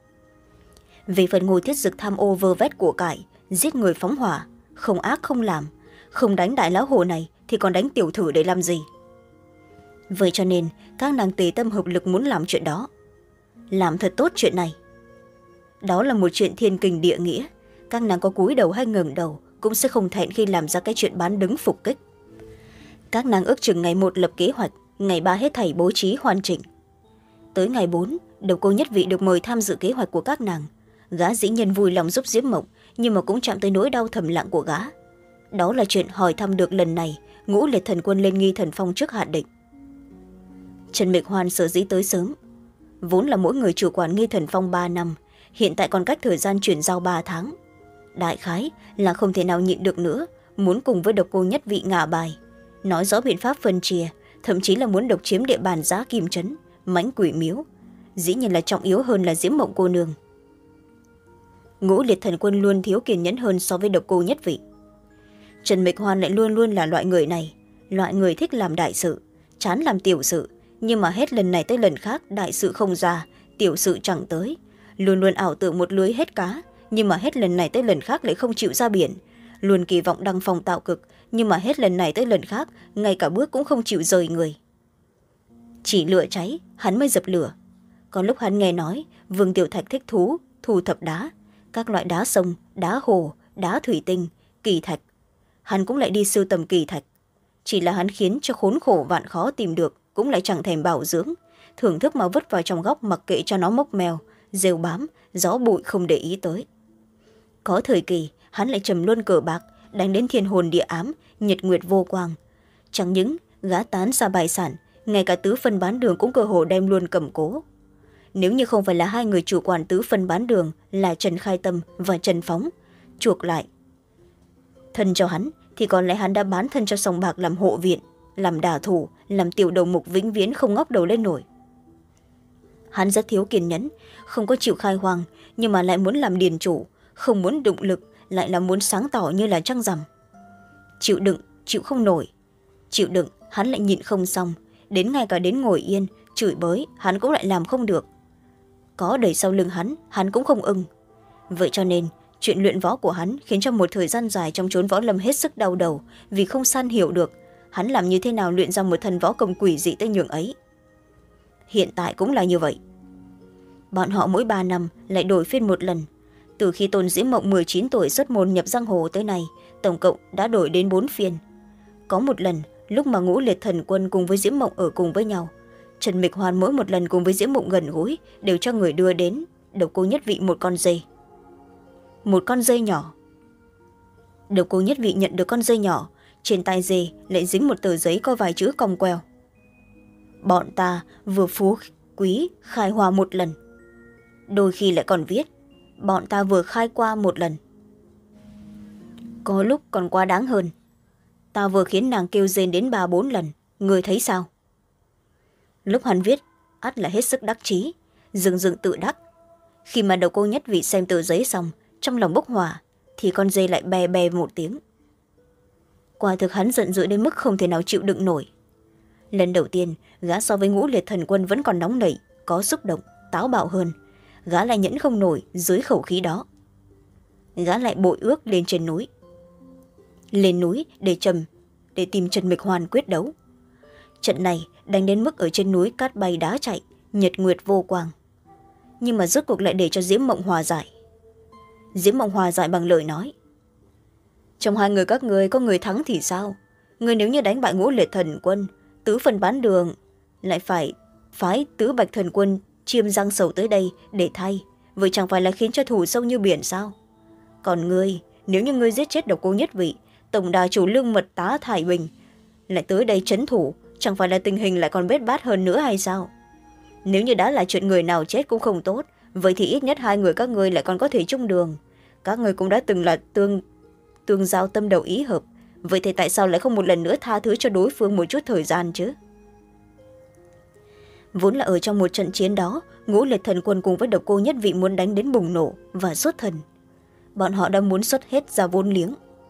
Về phần Ngô Thiết Dực tham ô vơ vét của cải, giết người phóng hỏa, không ác không làm, không đánh đại lão hồ này thì còn đánh tiểu thử để làm gì. Vậy cho nên các nàng tề tâm hợp lực muốn làm chuyện đó, làm thật tốt chuyện này. Đó là một chuyện thiên kinh địa nghĩa, các nàng có cúi đầu hay ngẩng đầu cũng sẽ không thẹn khi làm ra cái chuyện bán đứng phục kích. Các nàng ước chừng ngày một lập kế hoạch, ngày ba hết thảy bố trí hoàn chỉnh. Tới ngày bốn, Độc Cô Nhất Vị được mời tham dự kế hoạch của các nàng. Gã dĩ nhiên vui lòng giúp Diễm Mộng, nhưng mà cũng chạm tới nỗi đau thầm lặng của gã. Đó là chuyện hỏi thăm được lần này Ngũ Liệt Thần Quân lên nghi thần phong trước hạn định. Trần Mịch Hoan sở dĩ tới sớm, vốn là mỗi người chủ quản nghi thần phong ba năm, hiện tại còn cách thời gian chuyển giao ba tháng. Đại khái là không thể nào nhịn được nữa, muốn cùng với Độc Cô Nhất Vị ngả bài, nói rõ biện pháp phân chia, thậm chí là muốn độc chiếm địa bàn Giá Kim Trấn, Mãnh Quỷ Miếu. Dĩ nhiên là trọng yếu hơn là Diễm Mộng cô nương. Ngũ Liệt Thần Quân luôn thiếu kiên nhẫn hơn so với Độc Cô Nhất Vị. Trần Mịch Hoan lại luôn luôn là loại người này, loại người thích làm đại sự, chán làm tiểu sự, nhưng mà hết lần này tới lần khác đại sự không ra, tiểu sự chẳng tới, luôn luôn ảo tưởng một lưới hết cá, nhưng mà hết lần này tới lần khác lại không chịu ra biển, luôn kỳ vọng đăng phong tạo cực, nhưng mà hết lần này tới lần khác ngay cả bước cũng không chịu rời người. Chỉ lửa cháy hắn mới dập lửa. Còn lúc hắn nghe nói Vương Tiểu Thạch thích thú thu thập đá, các loại đá sông, đá hồ, đá thủy tinh, kỳ thạch, hắn cũng lại đi sưu tầm kỳ thạch. Chỉ là hắn khiến cho khốn khổ vạn khó tìm được, cũng lại chẳng thèm bảo dưỡng, thưởng thức mà vứt vào trong góc mặc kệ cho nó mốc mèo, rêu bám, gió bụi không để ý tới. Có thời kỳ hắn lại trầm luân cờ bạc, đánh đến thiên hồn địa ám, nhật nguyệt vô quang. Chẳng những gã tán xa bài sản, ngay cả tứ phân bán đường cũng cơ hồ đem luôn cầm cố. Nếu như không phải là hai người chủ quản tứ phân bán đường là Trần Khai Tâm và Trần Phóng chuộc lại thân cho hắn, thì còn lẽ hắn đã bán thân cho sòng bạc làm hộ viện, làm đả thủ, làm tiểu đầu mục vĩnh viễn không ngóc đầu lên nổi. Hắn rất thiếu kiên nhẫn, không có chịu khai hoang, nhưng mà lại muốn làm điền chủ, không muốn động lực, lại là muốn sáng tỏ như là trăng rằm. Chịu đựng, chịu không nổi. Chịu đựng, hắn lại nhịn không xong, đến ngay cả đến ngồi yên, chửi bới, hắn cũng lại làm không được. Có đẩy sau lưng hắn, hắn cũng không ưng. Vậy cho nên, chuyện luyện võ của hắn khiến cho một thời gian dài trong chốn võ lâm hết sức đau đầu, vì không san hiểu được hắn làm như thế nào luyện ra một thân võ công quỷ dị tới nhường ấy. Hiện tại cũng là như vậy. Bọn họ mỗi ba năm lại đổi phiên một lần. Từ khi Tôn Diễm Mộng mười chín tuổi xuất môn nhập giang hồ tới nay, tổng cộng đã đổi đến bốn phiên. Có một lần, lúc mà Ngũ Liệt Thần Quân cùng với Diễm Mộng ở cùng với nhau, Trần Mịch Hoan mỗi một lần cùng với Diễm Mộng gần gũi đều cho người đưa đến Độc Cô Nhất Vị một con dây. Một con dây nhỏ. Độc Cô Nhất Vị nhận được con dây nhỏ, trên tay dây lại dính một tờ giấy có vài chữ cong queo. Bọn ta vừa phú quý khai hòa một lần. Đôi khi lại còn viết bọn ta vừa khai qua một lần. Có lúc còn quá đáng hơn. Ta vừa khiến nàng kêu rên đến ba bốn lần. Người thấy sao? Lúc hắn viết, ắt là hết sức đắc chí, dừng dừng tự đắc. Khi mà Độc Cô Nhất Vị xem tờ giấy xong, trong lòng bốc hỏa, thì con dây lại bè bè một tiếng. Quả thực hắn giận dữ đến mức không thể nào chịu đựng nổi. Lần đầu tiên, gã so với Ngũ Liệt Thần Quân vẫn còn nóng nảy, có xúc động, táo bạo hơn. Gã lại nhẫn không nổi dưới khẩu khí đó. Gã lại bội ước lên trên núi. Lên núi để trầm, để tìm Trần Mịch Hoan quyết đấu. Trận này đánh đến mức ở trên núi cát bay đá chạy, nhật nguyệt vô quang. Nhưng mà rốt cuộc lại để cho Diễm Mộng hòa giải. Diễm Mộng hòa giải bằng lời nói. Trong hai người các người có người thắng thì sao? Người nếu như đánh bại Ngũ Liệt Thần Quân, tứ phần bán đường, lại phải phái tứ bạch thần quân chiêm răng sầu tới đây để thay, vậy chẳng phải là khiến cho thù sâu như biển sao? Còn ngươi, nếu như ngươi giết chết Độc Cô Nhất Vị, tổng đà chủ Lương Mật Tá Thải Bình lại tới đây trấn thủ, chẳng phải là tình hình lại còn bết bát hơn nữa hay sao? Nếu như đã là chuyện người nào chết cũng không tốt, vậy thì ít nhất hai người các ngươi lại còn có thể chung đường. Các ngươi cũng đã từng là tương tương giao tâm đầu ý hợp, vậy thì tại sao lại không một lần nữa tha thứ cho đối phương một chút thời gian chứ? Vốn là ở trong một trận chiến đó, Ngũ Liệt Thần Quân cùng với Độc Cô Nhất Vị muốn đánh đến bùng nổ và xuất thần. Bọn họ đã muốn xuất hết ra vốn liếng.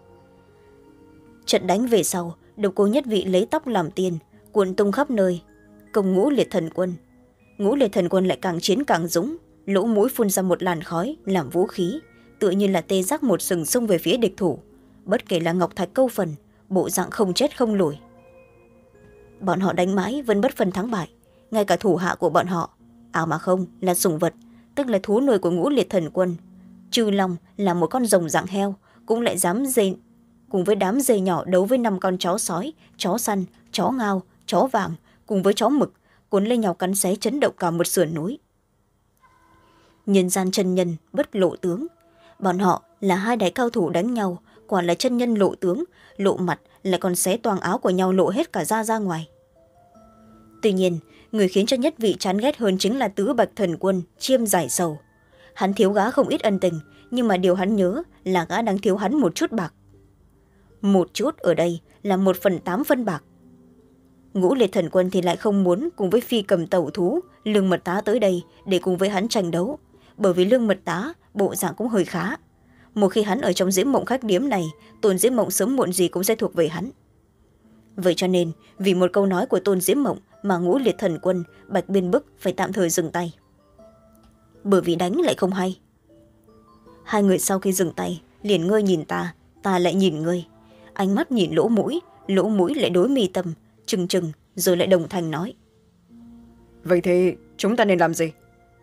Trận đánh về sau, Độc Cô Nhất Vị lấy tóc làm tiền, cuộn tung khắp nơi, công Ngũ Liệt Thần Quân. Ngũ Liệt Thần Quân lại càng chiến càng dũng, lỗ mũi phun ra một làn khói làm vũ khí, tựa như là tê giác một sừng xông về phía địch thủ, bất kể là ngọc thạch câu phần, bộ dạng không chết không lùi. Bọn họ đánh mãi vẫn bất phân thắng bại, ngay cả thủ hạ của bọn họ, ảo mà không là sủng vật, tức là thú nuôi của Ngũ Liệt Thần Quân, Trư Long là một con rồng dạng heo, cũng lại dám dây cùng với đám dây nhỏ đấu với năm con chó sói, chó săn, chó ngao, chó vàng cùng với chó mực, cuốn lên nhau cắn xé chấn động cả một sườn núi. Nhân gian chân nhân bất lộ tướng, bọn họ là hai đại cao thủ đánh nhau, quả là chân nhân lộ tướng, lộ mặt lại còn xé toang áo của nhau lộ hết cả da ra ngoài. Tuy nhiên, người khiến cho Nhất Vị chán ghét hơn chính là Tứ Bạch Thần Quân Chiêm Giải Sầu. Hắn thiếu gã không ít ân tình, nhưng mà điều hắn nhớ là gã đang thiếu hắn một chút bạc. Một chút ở đây là một phần tám phân bạc. Ngũ Liệt Thần Quân thì lại không muốn cùng với Phi Cầm Tẩu Thú, Lương Mật Tá tới đây để cùng với hắn tranh đấu, bởi vì Lương Mật Tá bộ dạng cũng hơi khá. Một khi hắn ở trong Diễm Mộng khách điếm này, Tôn Diễm Mộng sớm muộn gì cũng sẽ thuộc về hắn. Vậy cho nên, vì một câu nói của Tôn Diễm Mộng mà Ngũ Liệt Thần Quân, Bạch Biên Bức phải tạm thời dừng tay. Bởi vì đánh lại không hay. Hai người sau khi dừng tay, liền ngươi nhìn ta, ta lại nhìn ngươi. Ánh mắt nhìn lỗ mũi, lỗ mũi lại đối mi tâm, trừng trừng, rồi lại đồng thanh nói. Vậy thì chúng ta nên làm gì?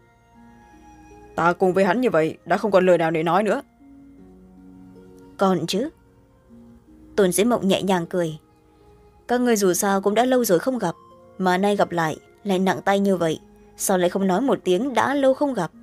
Ta cùng với hắn như vậy đã không còn lời nào để nói nữa. Còn chứ. Tôn Diễm Mộng nhẹ nhàng cười. Các người dù sao cũng đã lâu rồi không gặp, mà nay gặp lại lại nặng tay như vậy, sao lại không nói một tiếng đã lâu không gặp?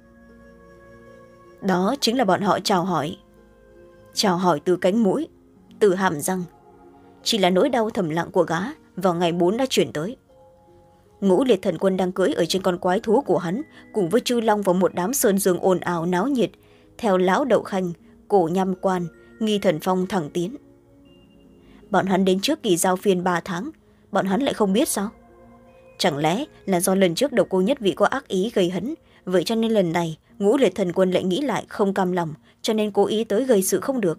Đó chính là bọn họ chào hỏi. Chào hỏi từ cánh mũi, từ hàm răng. Chỉ là nỗi đau thầm lặng của gã vào ngày bốn đã chuyển tới. Ngũ Liệt Thần Quân đang cưỡi ở trên con quái thú của hắn, cùng với Chư Long và một đám sơn dương ồn ào náo nhiệt, theo lão Đậu Khanh, Cổ Nham Quan, Nghi Thần Phong thẳng tiến. Bọn hắn đến trước kỳ giao phiên ba tháng, bọn hắn lại không biết sao? Chẳng lẽ là do lần trước Độc Cô Nhất Vị có ác ý gây hấn, vậy cho nên lần này Ngũ Liệt Thần Quân lại nghĩ lại không cam lòng, cho nên cố ý tới gây sự không được?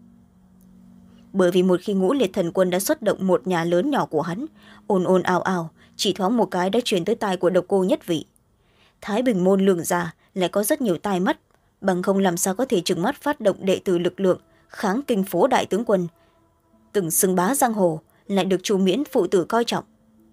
Bởi vì một khi Ngũ Liệt Thần Quân đã xuất động một nhà lớn nhỏ của hắn, ồn ồn ào ào, chỉ thoáng một cái đã truyền tới tai của Độc Cô Nhất Vị. Thái Bình môn Lương gia lại có rất nhiều tai mắt, bằng không làm sao có thể trừng mắt phát động đệ tử lực lượng kháng kinh phố đại tướng quân, từng xưng bá giang hồ, lại được Chu Miễn phụ tử coi trọng.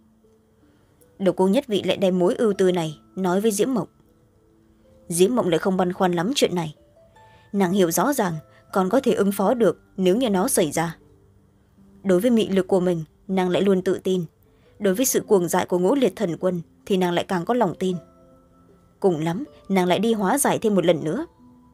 Độc Cô Nhất Vị lại đem mối ưu tư này nói với Diễm Mộng. Diễm Mộng lại không băn khoăn lắm chuyện này. Nàng hiểu rõ ràng còn có thể ứng phó được nếu như nó xảy ra. Đối với mị lực của mình, nàng lại luôn tự tin. Đối với sự cuồng dại của Ngũ Liệt Thần Quân thì nàng lại càng có lòng tin. Cùng lắm, nàng lại đi hóa giải thêm một lần nữa.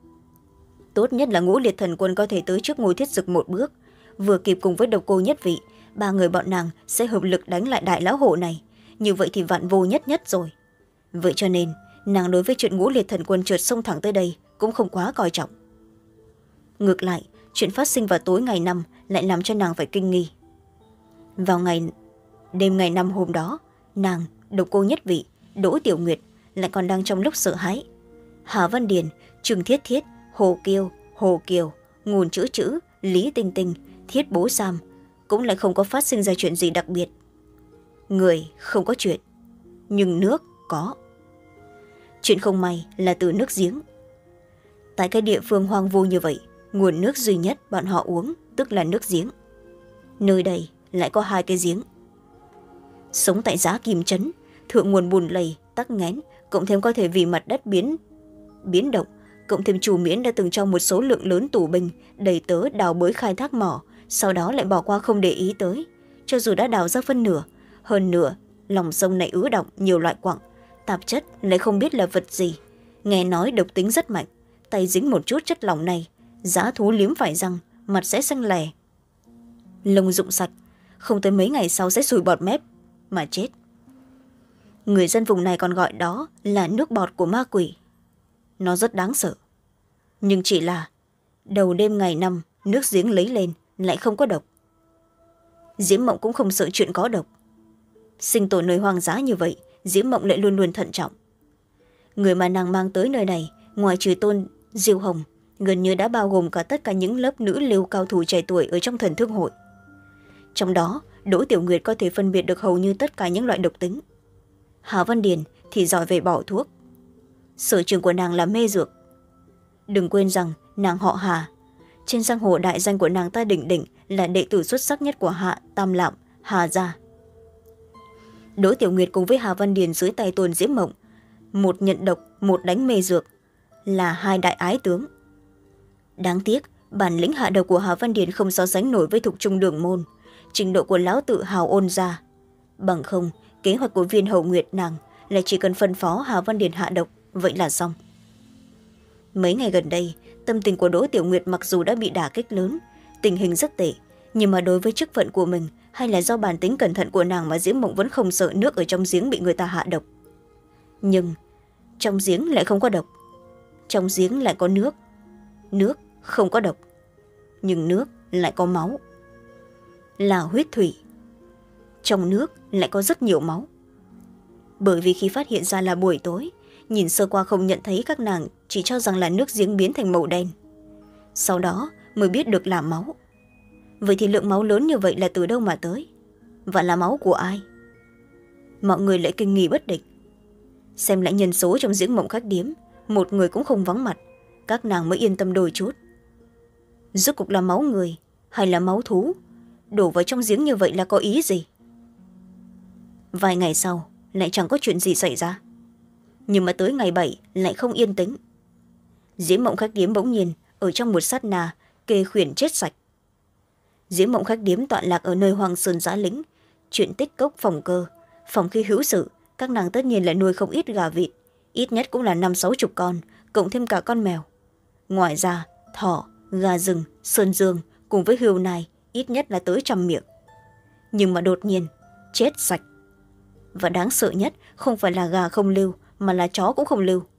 Tốt nhất là Ngũ Liệt Thần Quân có thể tới trước Ngôi Thiết Dực một bước, vừa kịp cùng với Độc Cô Nhất Vị, ba người bọn nàng sẽ hợp lực đánh lại đại lão hổ này. Như vậy thì vạn vô nhất nhất rồi. Vậy cho nên, nàng đối với chuyện Ngũ Liệt Thần Quân trượt sông thẳng tới đây cũng không quá coi trọng. Ngược lại, chuyện phát sinh vào tối ngày năm lại làm cho nàng phải kinh nghi. Vào ngày đêm ngày năm hôm đó, nàng, Độc Cô Nhất Vị, Đỗ Tiểu Nguyệt lại còn đang trong lúc sợ hãi. Hà Văn Điền, Trừng Thiết Thiết, Hồ Kiêu, Hồ Kiều, Ngôn Chữ Chữ, Lý Tinh Tinh, Thiết Bố Sam cũng lại không có phát sinh ra chuyện gì đặc biệt. Người không có chuyện, nhưng nước có. Chuyện không may là từ nước giếng. Tại cái địa phương hoang vu như vậy, nguồn nước duy nhất bọn họ uống tức là nước giếng. Nơi đây lại có hai cái giếng. Sống tại Giá Kim Trấn, thượng nguồn bùn lầy, tắc nghẽn, cộng thêm có thể vì mặt đất biến biến động, cộng thêm Chu Miễn đã từng cho một số lượng lớn tù binh đầy tớ đào bới khai thác mỏ, sau đó lại bỏ qua không để ý tới. Cho dù đã đào ra phân nửa, hơn nửa lòng sông này ứ đọng nhiều loại quặng, tạp chất lại không biết là vật gì. Nghe nói độc tính rất mạnh, tay dính một chút chất lỏng này, dã thú liếm phải răng, mặt sẽ xanh lè, lông rụng sạch, không tới mấy ngày sau sẽ sùi bọt mép mà chết. Người dân vùng này còn gọi đó là nước bọt của ma quỷ. nó rất đáng sợ. Nhưng chỉ là đầu đêm ngày năm nước giếng lấy lên lại không có độc. Diễm Mộng cũng không sợ chuyện có độc. Sinh tồn nơi hoang dã như vậy, Diễm Mộng lại luôn luôn thận trọng. Người mà nàng mang tới nơi này, ngoài trừ Tôn Diêu Hồng, gần như đã bao gồm cả tất cả những lớp nữ lưu cao thủ trẻ tuổi ở trong thần thương hội. Trong đó, Đỗ Tiểu Nguyệt có thể phân biệt được hầu như tất cả những loại độc tính. Hà Văn Điền thì giỏi về bỏ thuốc. Sở trường của nàng là mê dược. Đừng quên rằng nàng họ Hà. Trên giang hồ đại danh của nàng ta đỉnh đỉnh là đệ tử xuất sắc nhất của Hạ Tam Lạm, Hà gia. Đỗ Tiểu Nguyệt cùng với Hà Văn Điền dưới tay Tôn Diễm Mộng, một nhận độc, một đánh mê dược, là hai đại ái tướng. Đáng tiếc, bản lĩnh hạ độc của Hà Văn Điền không so sánh nổi với Thục Trung Đường Môn, trình độ của lão tự hào ôn gia. Bằng không, kế hoạch của viên hậu nguyệt nàng là chỉ cần phân phó Hà Văn Điền hạ độc, vậy là xong. Mấy ngày gần đây, tâm tình của Đỗ Tiểu Nguyệt mặc dù đã bị đả kích lớn, tình hình rất tệ, nhưng mà đối với chức phận của mình hay là do bản tính cẩn thận của nàng mà Diễm Mộng vẫn không sợ nước ở trong giếng bị người ta hạ độc. Nhưng trong giếng lại không có độc. Trong giếng lại có nước. Nước không có độc. Nhưng nước lại có máu. Là huyết thủy. Trong nước lại có rất nhiều máu. Bởi vì khi phát hiện ra là buổi tối, nhìn sơ qua không nhận thấy các nàng, chỉ cho rằng là nước giếng biến thành màu đen. Sau đó mới biết được là máu. Vậy thì lượng máu lớn như vậy là từ đâu mà tới? Và là máu của ai? Mọi người lại kinh nghi bất định. Xem lại nhân số trong giếng Mộng Khách Điếm, một người cũng không vắng mặt, các nàng mới yên tâm đôi chút. Rốt cuộc là máu người hay là máu thú? Đổ vào trong giếng như vậy là có ý gì? Vài ngày sau lại chẳng có chuyện gì xảy ra. Nhưng mà tới ngày bảy lại không yên tĩnh. Giếng Mộng Khách Điếm bỗng nhiên ở trong một sát na kê khuyển chết sạch. Giếng Mộng Khách Điếm tọa lạc ở nơi hoang sơn giã lĩnh, chuyện tích cốc phòng cơ, phòng khi hữu sự, các nàng tất nhiên là nuôi không ít gà vịt, ít nhất cũng là năm sáu chục con, cộng thêm cả con mèo. Ngoài ra, thỏ, gà rừng, sơn dương cùng với hươu nai ít nhất là tới trăm miệng. Nhưng mà đột nhiên chết sạch. Và đáng sợ nhất không phải là gà không lưu, mà là chó cũng không lưu.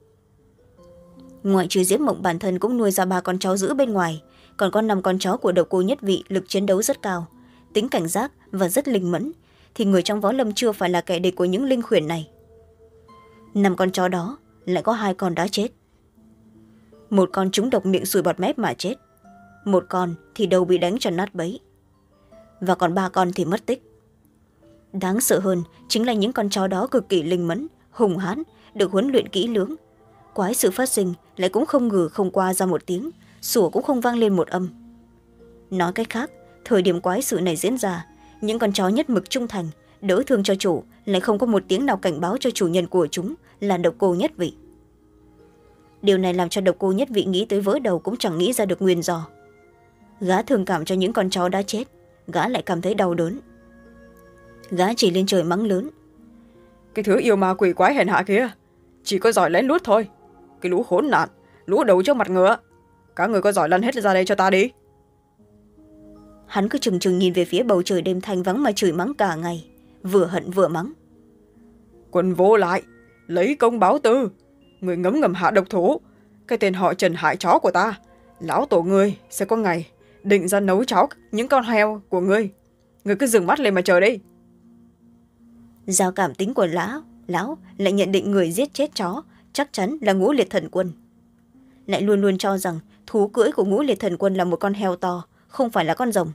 Ngoại trừ Diễm Mộng bản thân cũng nuôi ra ba con chó giữ bên ngoài, còn có năm con chó của Độc Cô Nhất Vị lực chiến đấu rất cao, tính cảnh giác và rất linh mẫn, thì người trong võ lâm chưa phải là kẻ địch của những linh khuyển này. Năm con chó đó lại có hai con đã chết. Một con trúng độc miệng sùi bọt mép mà chết, một con thì đầu bị đánh cho nát bấy, và còn ba con thì mất tích. Đáng sợ hơn chính là những con chó đó cực kỳ linh mẫn, hùng hãn, được huấn luyện kỹ lưỡng. Quái sự phát sinh lại cũng không ngừ không qua ra một tiếng, sủa cũng không vang lên một âm. Nói cách khác, thời điểm quái sự này diễn ra, những con chó nhất mực trung thành, đỡ thương cho chủ, lại không có một tiếng nào cảnh báo cho chủ nhân của chúng là Độc Cô Nhất Vị. Điều này làm cho Độc Cô Nhất Vị nghĩ tới vỡ đầu cũng chẳng nghĩ ra được nguyên do. Gã thương cảm cho những con chó đã chết, gã lại cảm thấy đau đớn. Gã chỉ lên trời mắng lớn: Cái thứ yêu ma quỷ quái hèn hạ kia, chỉ có giỏi lén lút thôi. Cái lũ khốn nạn, lũ đầu trước mặt ngựa, các người có giỏi lăn hết ra đây cho ta đi. Hắn cứ chừng chừng nhìn về phía bầu trời đêm thanh vắng mà chửi mắng cả ngày, vừa hận vừa mắng. Quân vô lại, lấy công báo tư, người ngấm ngầm hạ độc thủ, cái tên họ Trần hại chó của ta, lão tổ ngươi sẽ có ngày định ra nấu cháo những con heo của ngươi. Ngươi cứ dừng mắt lên mà chờ đi. Giao cảm tính của lão lão lại nhận định người giết chết chó chắc chắn là Ngũ Liệt Thần Quân, lại luôn luôn cho rằng thú cưỡi của Ngũ Liệt Thần Quân là một con heo to, không phải là con rồng.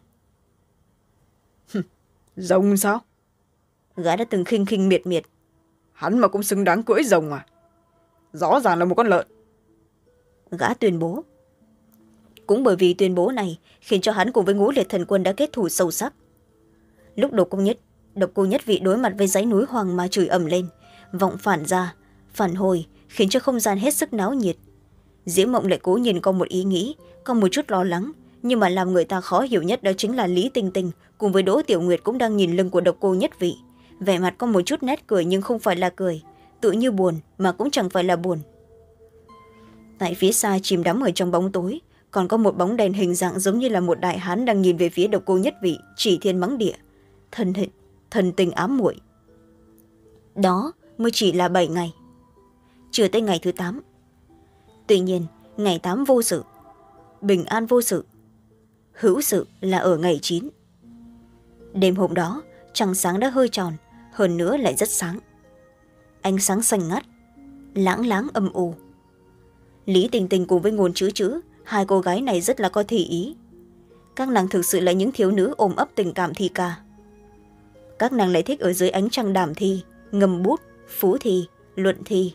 Rồng sao? Gã đã từng khinh khinh miệt miệt. Hắn mà cũng xứng đáng cưỡi rồng à? Rõ ràng là một con lợn. Gã tuyên bố. Cũng bởi vì tuyên bố này khiến cho hắn cùng với Ngũ Liệt Thần Quân đã kết thù sâu sắc. Lúc Độc Cô Nhất Độc Cô Nhất Vị đối mặt với dãy núi hoang mà chửi ầm lên, vọng phản ra phản hồi, khiến cho không gian hết sức náo nhiệt. Diễm Mộng lại cố nhìn có một ý nghĩ, có một chút lo lắng, nhưng mà làm người ta khó hiểu nhất đó chính là Lý Tinh Tinh cùng với Đỗ Tiểu Nguyệt cũng đang nhìn lưng của Độc Cô Nhất Vị, vẻ mặt có một chút nét cười nhưng không phải là cười, tự như buồn mà cũng chẳng phải là buồn. Tại phía xa chìm đắm ở trong bóng tối, còn có một bóng đèn hình dạng giống như là một đại hán đang nhìn về phía Độc Cô Nhất Vị, chỉ thiên mắng địa, thần hình thần tình ám muội. Đó mới chỉ là bảy ngày. Chưa tới ngày thứ tám, Tuy nhiên ngày tám vô sự, bình an vô sự, hữu sự là ở ngày chín. Đêm hôm đó trăng sáng đã hơi tròn, hơn nữa lại rất sáng. Ánh sáng xanh ngắt, lãng láng âm u. Lý Tình Tình cùng với Ngôn Chữ Chữ, hai cô gái này rất là có thị ý. Các nàng thực sự là những thiếu nữ ôm ấp tình cảm thi ca. Các nàng lại thích ở dưới ánh trăng đàm thi, ngâm bút, phú thi, luận thi.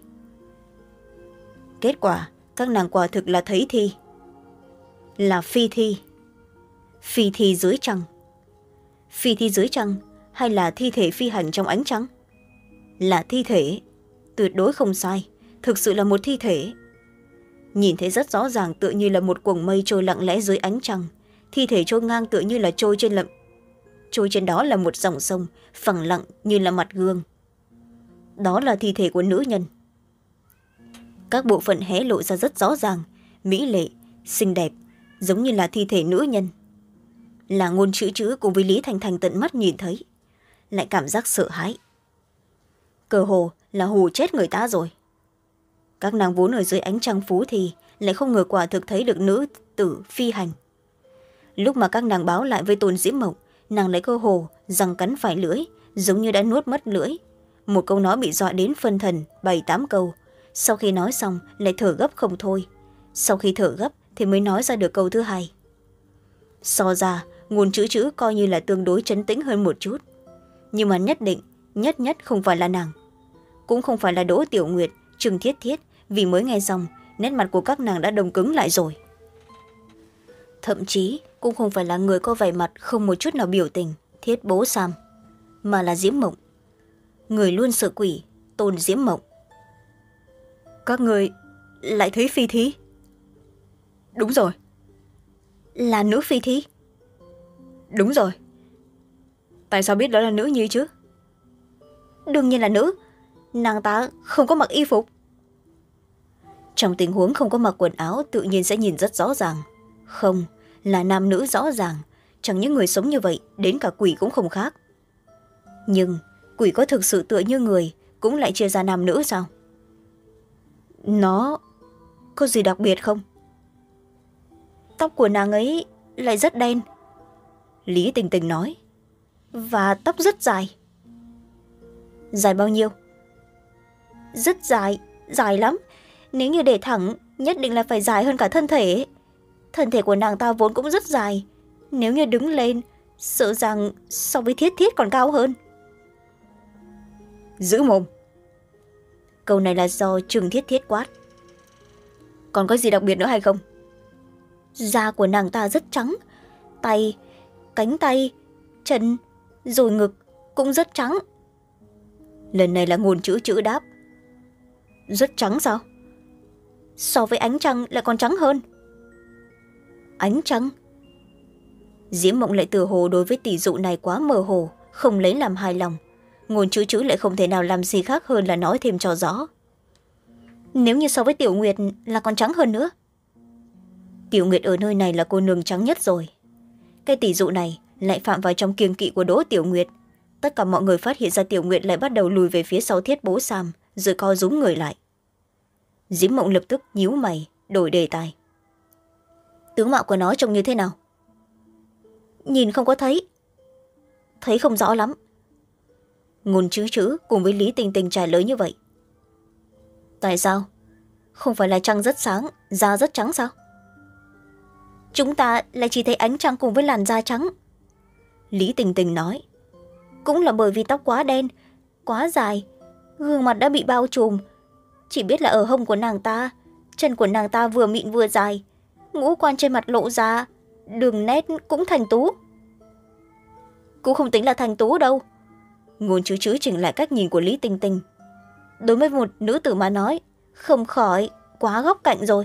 Kết quả các nàng quả thực là thấy thi, là phi thi. Phi thi dưới trăng. Phi thi dưới trăng hay là thi thể phi hành trong ánh trăng? Là thi thể, tuyệt đối không sai, thực sự là một thi thể. Nhìn thấy rất rõ ràng, tựa như là một quầng mây trôi lặng lẽ dưới ánh trăng. Thi thể trôi ngang tựa như là trôi trên lậm trôi trên đó là một dòng sông phẳng lặng như là mặt gương. Đó là thi thể của nữ nhân. Các bộ phận hé lộ ra rất rõ ràng, mỹ lệ, xinh đẹp, giống như là thi thể nữ nhân. Là Ngôn Chữ Chữ cùng với Lý Thanh Thanh tận mắt nhìn thấy, lại cảm giác sợ hãi. Cơ hồ là hù chết người ta rồi. Các nàng vốn ở dưới ánh trăng phú thì lại không ngờ quả thực thấy được nữ tử phi hành. Lúc mà các nàng báo lại với Tôn Diễm Mộng, nàng lấy cơ hồ răng cắn phải lưỡi, giống như đã nuốt mất lưỡi. Một câu nói bị dọa đến phân thần bảy tám câu, sau khi nói xong lại thở gấp không thôi. Sau khi thở gấp thì mới nói ra được câu thứ hai. So ra Ngôn Chữ Chữ coi như là tương đối trấn tĩnh hơn một chút, nhưng mà nhất định nhất nhất không phải là nàng, cũng không phải là Đỗ Tiểu Nguyệt, Trừng Thiết Thiết, vì mới nghe xong nét mặt của các nàng đã đông cứng lại rồi. Thậm chí cũng không phải là người có vẻ mặt không một chút nào biểu tình, Thiết Bố Sam, mà là Diễm Mộng, người luôn sợ quỷ, Tôn Diễm Mộng. Các người lại thấy phi thí? Đúng rồi. Là nữ phi thí? Đúng rồi. Tại sao biết đó là nữ nhi chứ? Đương nhiên là nữ, nàng ta không có mặc y phục. Trong tình huống không có mặc quần áo tự nhiên sẽ nhìn rất rõ ràng. Không, là nam nữ rõ ràng, chẳng những người sống như vậy, đến cả quỷ cũng không khác. Nhưng quỷ có thực sự tựa như người cũng lại chia ra nam nữ sao? Nó có gì đặc biệt không? Tóc của nàng ấy lại rất đen, Lý Tình Tình nói, và tóc rất dài. Dài bao nhiêu? Rất dài, dài lắm. Nếu như để thẳng nhất định là phải dài hơn cả thân thể. Thân thể của nàng ta vốn cũng rất dài, nếu như đứng lên sợ rằng so với Thiết Thiết còn cao hơn. Giữ mồm. Câu này là do Trừng Thiết Thiết quát. Còn có gì đặc biệt nữa hay không? Da của nàng ta rất trắng, tay, cánh tay, chân, rồi ngực cũng rất trắng. Lần này là Ngôn Chữ Chữ đáp. Rất trắng sao? So với ánh trăng lại còn trắng hơn. Ánh trăng? Diễm Mộng lại tựa hồ đối với tỷ dụ này quá mơ hồ, không lấy làm hài lòng. Ngôn Chữ Chữ lại không thể nào làm gì khác hơn là nói thêm cho rõ. Nếu như so với Tiểu Nguyệt là còn trắng hơn nữa. Tiểu Nguyệt ở nơi này là cô nương trắng nhất rồi. Cái tỷ dụ này lại phạm vào trong kiêng kỵ của Đỗ Tiểu Nguyệt. Tất cả mọi người phát hiện ra Tiểu Nguyệt lại bắt đầu lùi về phía sau Thiết Bố Sam, rồi co rúm người lại. Diễm Mộng lập tức nhíu mày, đổi đề tài. Tướng mạo của nó trông như thế nào? Nhìn không có thấy. Thấy không rõ lắm. Ngôn Chữ Chữ cùng với Lý Tình Tình trả lời như vậy. Tại sao? Không phải là trăng rất sáng, da rất trắng sao? Chúng ta lại chỉ thấy ánh trăng cùng với làn da trắng. Lý Tình Tình nói. Cũng là bởi vì tóc quá đen, quá dài, gương mặt đã bị bao trùm. Chỉ biết là ở hông của nàng ta, chân của nàng ta vừa mịn vừa dài, ngũ quan trên mặt lộ ra, đường nét cũng thành tú. Cũng không tính là thành tú đâu. Ngôn Chữ Chữ chỉnh lại cách nhìn của Lý Tình Tình. Đối với một nữ tử mà nói, không khỏi quá góc cạnh rồi.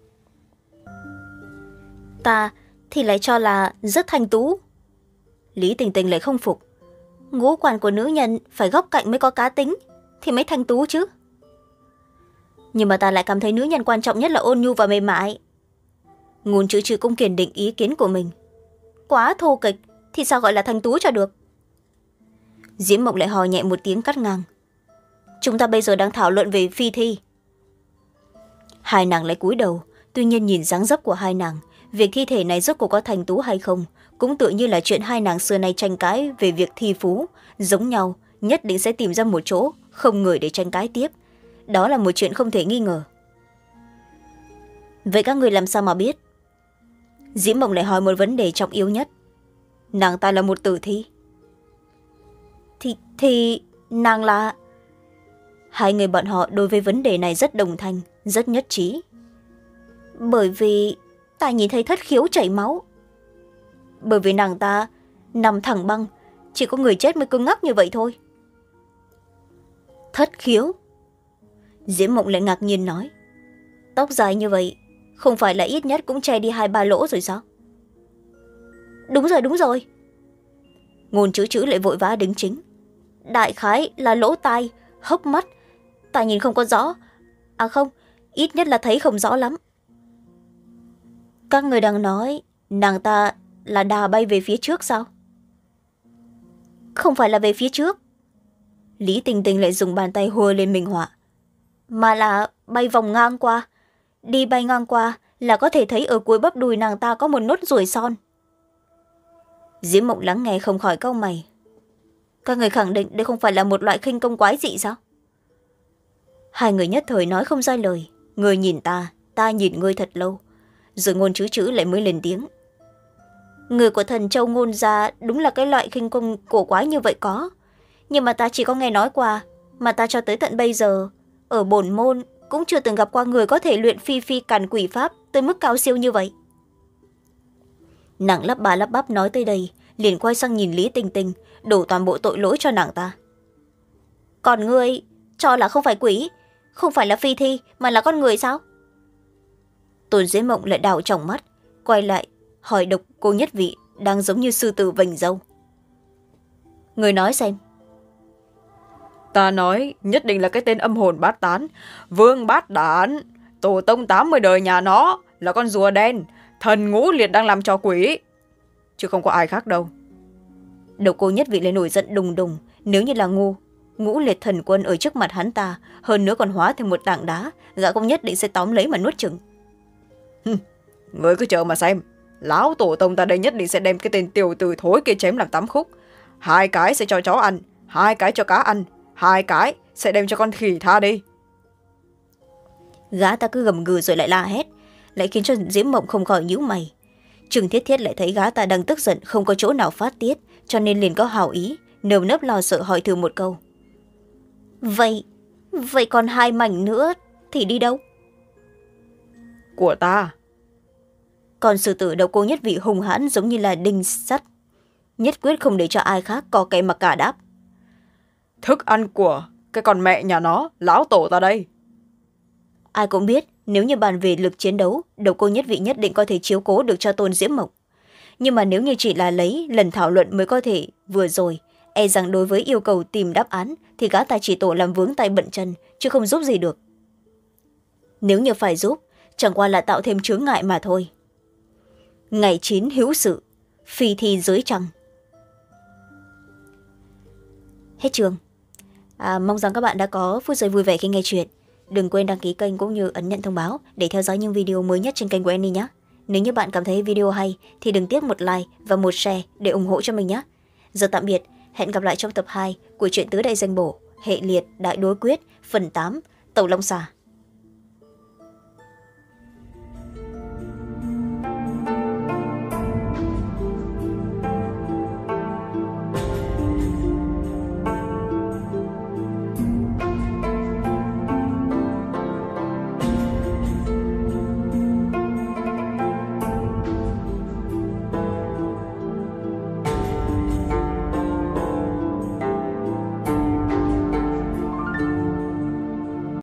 Ta thì lại cho là rất thành tú. Lý Tình Tình lại không phục. Ngũ quan của nữ nhân phải góc cạnh mới có cá tính, thì mới thành tú chứ. Nhưng mà ta lại cảm thấy nữ nhân quan trọng nhất là ôn nhu và mềm mại. Ngôn Chữ Chữ cũng kiên định ý kiến của mình. Quá thô kịch thì sao gọi là thành tú cho được? Diễm Mộng lại hò nhẹ một tiếng cắt ngang. Chúng ta bây giờ đang thảo luận về phi thi. Hai nàng lại cúi đầu, tuy nhiên nhìn dáng dấp của hai nàng, việc thi thể này rốt cuộc có thành tú hay không cũng tự như là chuyện hai nàng xưa nay tranh cãi về việc thi phú giống nhau, nhất định sẽ tìm ra một chỗ không người để tranh cãi tiếp. Đó là một chuyện không thể nghi ngờ. Vậy các người làm sao mà biết? Diễm Mộng lại hỏi một vấn đề trọng yếu nhất. Nàng ta là một tử thi. Thì, thì nàng là... Hai người bọn họ đối với vấn đề này rất đồng thanh, rất nhất trí. Bởi vì ta nhìn thấy thất khiếu chảy máu. Bởi vì nàng ta nằm thẳng băng, chỉ có người chết mới cứng ngắc như vậy thôi. Thất khiếu? Diễm Mộng lại ngạc nhiên nói. Tóc dài như vậy, không phải là ít nhất cũng che đi hai ba lỗ rồi sao? Đúng rồi, đúng rồi. Ngôn chữ chữ lại vội vã đính chính. Đại khái là lỗ tai, hốc mắt. Ta nhìn không có rõ. À không, ít nhất là thấy không rõ lắm. Các người đang nói nàng ta là đà bay về phía trước sao? Không phải là về phía trước. Lý Tình Tình lại dùng bàn tay hùa lên minh họa. Mà là bay vòng ngang qua. Đi bay ngang qua là có thể thấy ở cuối bắp đùi nàng ta có một nốt ruồi son. Diễm Mộng lắng nghe không khỏi cau mày. Các người khẳng định đây không phải là một loại khinh công quái dị sao? Hai người nhất thời nói không ra lời. Người nhìn ta, ta nhìn ngươi thật lâu. Rồi Ngôn chữ chữ lại mới lên tiếng. Người của thần châu Ngôn gia đúng là cái loại khinh công cổ quái như vậy có. Nhưng mà ta chỉ có nghe nói qua. Mà ta cho tới tận bây giờ, ở bổn môn cũng chưa từng gặp qua người có thể luyện phi phi càn quỷ pháp tới mức cao siêu như vậy. Nàng lắp ba lắp bắp nói tới đây, liền quay sang nhìn Lý Tình Tình, đổ toàn bộ tội lỗi cho nàng ta. Còn ngươi cho là không phải quỷ, không phải là phi thi, mà là con người sao? Tôn Diễm Mộng lại đảo tròng mắt, quay lại hỏi Độc Cô Nhất Vị đang giống như sư tử vành râu. Người nói xem. Ta nói nhất định là cái tên âm hồn bát tán, Vương Bát Đản, tổ tông tám mươi đời nhà nó là con rùa đen, thần ngũ liệt đang làm trò quỷ, chứ không có ai khác đâu. Độc Cô Nhất Vị lại nổi giận đùng đùng. Nếu như là ngu ngũ liệt thần quân ở trước mặt hắn ta, hơn nữa còn hóa thành một tảng đá, gã cũng nhất định sẽ tóm lấy mà nuốt chửng. Ngươi cứ chờ mà xem, lão tổ tông ta đây nhất định sẽ đem cái tên tiểu tử thối kia chém làm tám khúc. Hai cái sẽ cho chó ăn, hai cái cho cá ăn, hai cái sẽ đem cho con khỉ tha đi. Gã ta cứ gầm gừ rồi lại la hét, lại khiến cho Diễm Mộng không khỏi nhíu mày. Trừng Thiết Thiết lại thấy gã ta đang tức giận, không có chỗ nào phát tiết, cho nên liền có hảo ý, nơm nớp lo sợ hỏi thử một câu. Vậy, vậy còn hai mảnh nữa thì đi đâu? Của ta. Còn sư tử Độc Cô Nhất Vị hùng hãn giống như là đinh sắt, nhất quyết không để cho ai khác có cây mặc cả đáp. Thức ăn của cái con mẹ nhà nó, lão tổ ta đây. Ai cũng biết, nếu như bàn về lực chiến đấu, Độc Cô Nhất Vị nhất định có thể chiếu cố được cho Tôn Diễm Mộng. Nhưng mà nếu như chỉ là lấy lần thảo luận mới có thể vừa rồi, e rằng đối với yêu cầu tìm đáp án thì gã ta chỉ tổ làm vướng tay bận chân, chứ không giúp gì được. Nếu như phải giúp, chẳng qua là tạo thêm chướng ngại mà thôi. Ngày chín hữu sự, phi thi dưới trăng. Hết chương. À, mong rằng các bạn đã có phút giây vui vẻ khi nghe chuyện. Đừng quên đăng ký kênh cũng như ấn nhận thông báo để theo dõi những video mới nhất trên kênh của Annie nhé. Nếu như bạn cảm thấy video hay thì đừng tiếc một like và một share để ủng hộ cho mình nhé. Giờ tạm biệt, hẹn gặp lại trong tập hai của truyện Tứ Đại Danh Bổ, Hệ Liệt Đại Đối Quyết, phần tám, Tẩu Long Xà.